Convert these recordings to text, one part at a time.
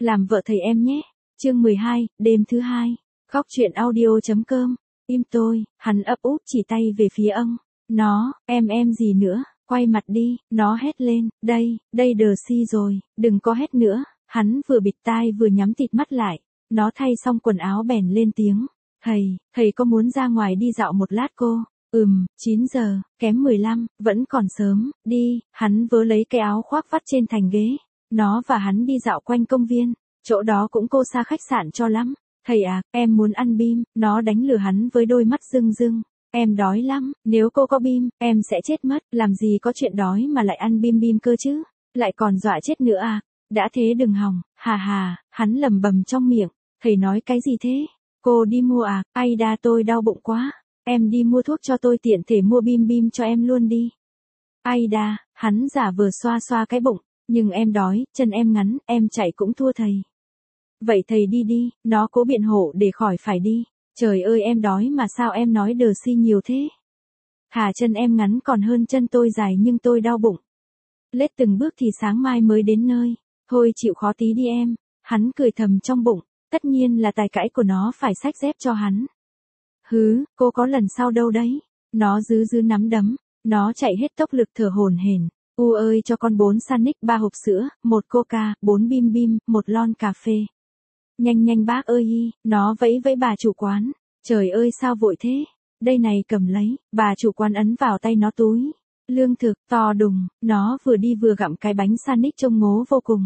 làm vợ thầy em nhé. Chương 12, đêm thứ 2. Góc truyện audio.com. Im tôi, hắn ấp úp chỉ tay về phía ông. Nó, em gì nữa, quay mặt đi, nó hét lên, đây đờ si rồi, đừng có hét nữa. Hắn vừa bịt tai vừa nhắm tịt mắt lại. Nó thay xong quần áo bèn lên tiếng. Thầy có muốn ra ngoài đi dạo một lát cô? 9 giờ, kém 15, vẫn còn sớm, đi. Hắn vớ lấy cái áo khoác vắt trên thành ghế. Nó và hắn đi dạo quanh công viên. Chỗ đó cũng cô xa khách sạn cho lắm. Thầy à, em muốn ăn bim. Nó đánh lừa hắn với đôi mắt rưng rưng. Em đói lắm, nếu cô có bim, em sẽ chết mất. Làm gì có chuyện đói mà lại ăn bim cơ chứ? Lại còn dọa chết nữa à? Đã thế đừng hòng, hà, hắn lầm bầm trong miệng. Thầy nói cái gì thế? Cô đi mua à? Aida tôi đau bụng quá. Em đi mua thuốc cho tôi tiện thể mua bim cho em luôn đi. Aida, hắn giả vờ xoa cái bụng. Nhưng em đói, chân em ngắn, em chạy cũng thua thầy. Vậy thầy đi, nó cố biện hộ để khỏi phải đi. Trời ơi em đói mà sao em nói đờ si nhiều thế? Thà chân em ngắn còn hơn chân tôi dài nhưng tôi đau bụng. Lết từng bước thì sáng mai mới đến nơi. Thôi chịu khó tí đi em. Hắn cười thầm trong bụng. Tất nhiên là tài cãi của nó phải xách dép cho hắn. Cô có lần sau đâu đấy. Nó dứ nắm đấm. Nó chạy hết tốc lực thở hổn hển. Ơi cho con 4 Sanic 3 hộp sữa, 1 Coca, 4 bim, 1 lon cà phê. Nhanh bác ơi nó vẫy bà chủ quán. Trời ơi sao vội thế? Đây này cầm lấy, bà chủ quán ấn vào tay nó túi. Lương thực, to đùng, nó vừa đi vừa gặm cái bánh Sanic trông ngố vô cùng.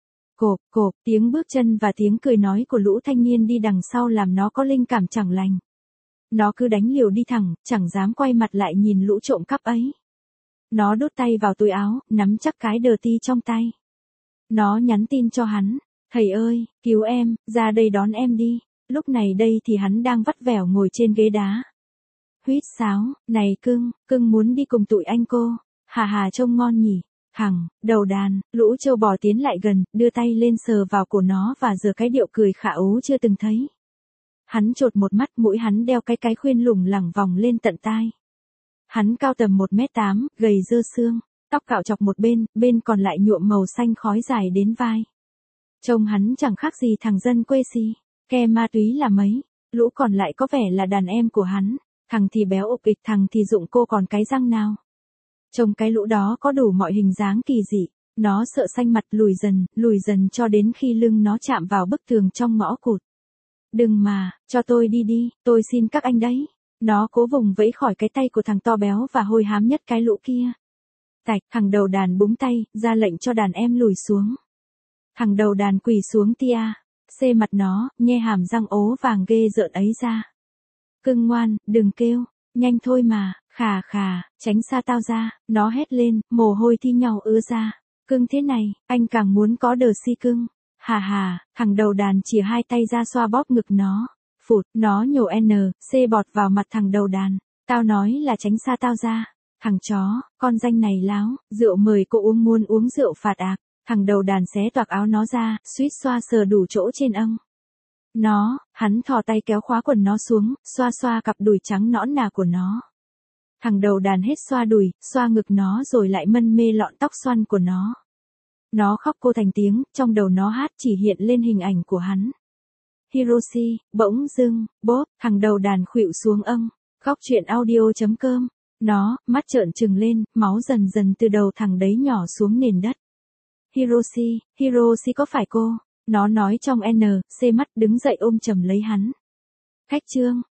Cộp, tiếng bước chân và tiếng cười nói của lũ thanh niên đi đằng sau làm nó có linh cảm chẳng lành. Nó cứ đánh liều đi thẳng, chẳng dám quay mặt lại nhìn lũ trộm cắp ấy. Nó đút tay vào túi áo, nắm chắc cái đờ ti trong tay. Nó nhắn tin cho hắn. Thầy ơi, cứu em, ra đây đón em đi. Lúc này đây thì hắn đang vắt vẻo ngồi trên ghế đá. Huýt sáo, này cưng muốn đi cùng tụi anh cô. Hà trông ngon nhỉ. Thằng, đầu đàn, lũ trâu bò tiến lại gần, đưa tay lên sờ vào cổ nó và giở cái điệu cười khả ố chưa từng thấy. Hắn chột một mắt, mũi hắn đeo cái khuyên lủng lẳng vòng lên tận tai. Hắn cao tầm 1m8, gầy dơ xương, tóc cạo chọc một bên còn lại nhuộm màu xanh khói dài đến vai. Trông hắn chẳng khác gì thằng dân quê si, ke ma túy là mấy, lũ còn lại có vẻ là đàn em của hắn, thằng thì béo ục ịch, thằng thì rụng cô còn cái răng nào. Trông cái lũ đó có đủ mọi hình dáng kỳ dị, nó sợ xanh mặt lùi dần cho đến khi lưng nó chạm vào bức tường trong ngõ cụt. Đừng mà, cho tôi đi, tôi xin các anh đấy. Nó cố vùng vẫy khỏi cái tay của thằng to béo và hôi hám nhất cái lũ kia. Tạch, thằng đầu đàn búng tay, ra lệnh cho đàn em lùi xuống. Thằng đầu đàn quỳ xuống tia, xê mặt nó, nhe hàm răng ố vàng ghê rợn ấy ra. Cưng ngoan, đừng kêu, nhanh thôi mà, khà, tránh xa tao ra, nó hét lên, mồ hôi thi nhau ứa ra. Cưng thế này, anh càng muốn có đờ si cưng. Hà, thằng đầu đàn chìa hai tay ra xoa bóp ngực nó. Phụt, nó nhổ C bọt vào mặt thằng đầu đàn. Tao nói là tránh xa tao ra. Thằng chó, con danh này láo, rượu mời cô uống muốn uống rượu phạt ạc. Thằng đầu đàn xé toạc áo nó ra, suýt xoa sờ đủ chỗ trên âng. Hắn thò tay kéo khóa quần nó xuống, xoa cặp đùi trắng nõn nà của nó. Thằng đầu đàn hết xoa đùi, xoa ngực nó rồi lại mân mê lọn tóc xoăn của nó. Nó khóc cô thành tiếng, trong đầu nó hát chỉ hiện lên hình ảnh của hắn. Hiroshi, bỗng dưng, bốp, thằng đầu đàn khuỵu xuống âng. Góc truyện audio.com. Nó, mắt trợn trừng lên, máu dần từ đầu thằng đấy nhỏ xuống nền đất. Hiroshi có phải cô? Nó nói trong C mắt đứng dậy ôm chầm lấy hắn. Khách trương,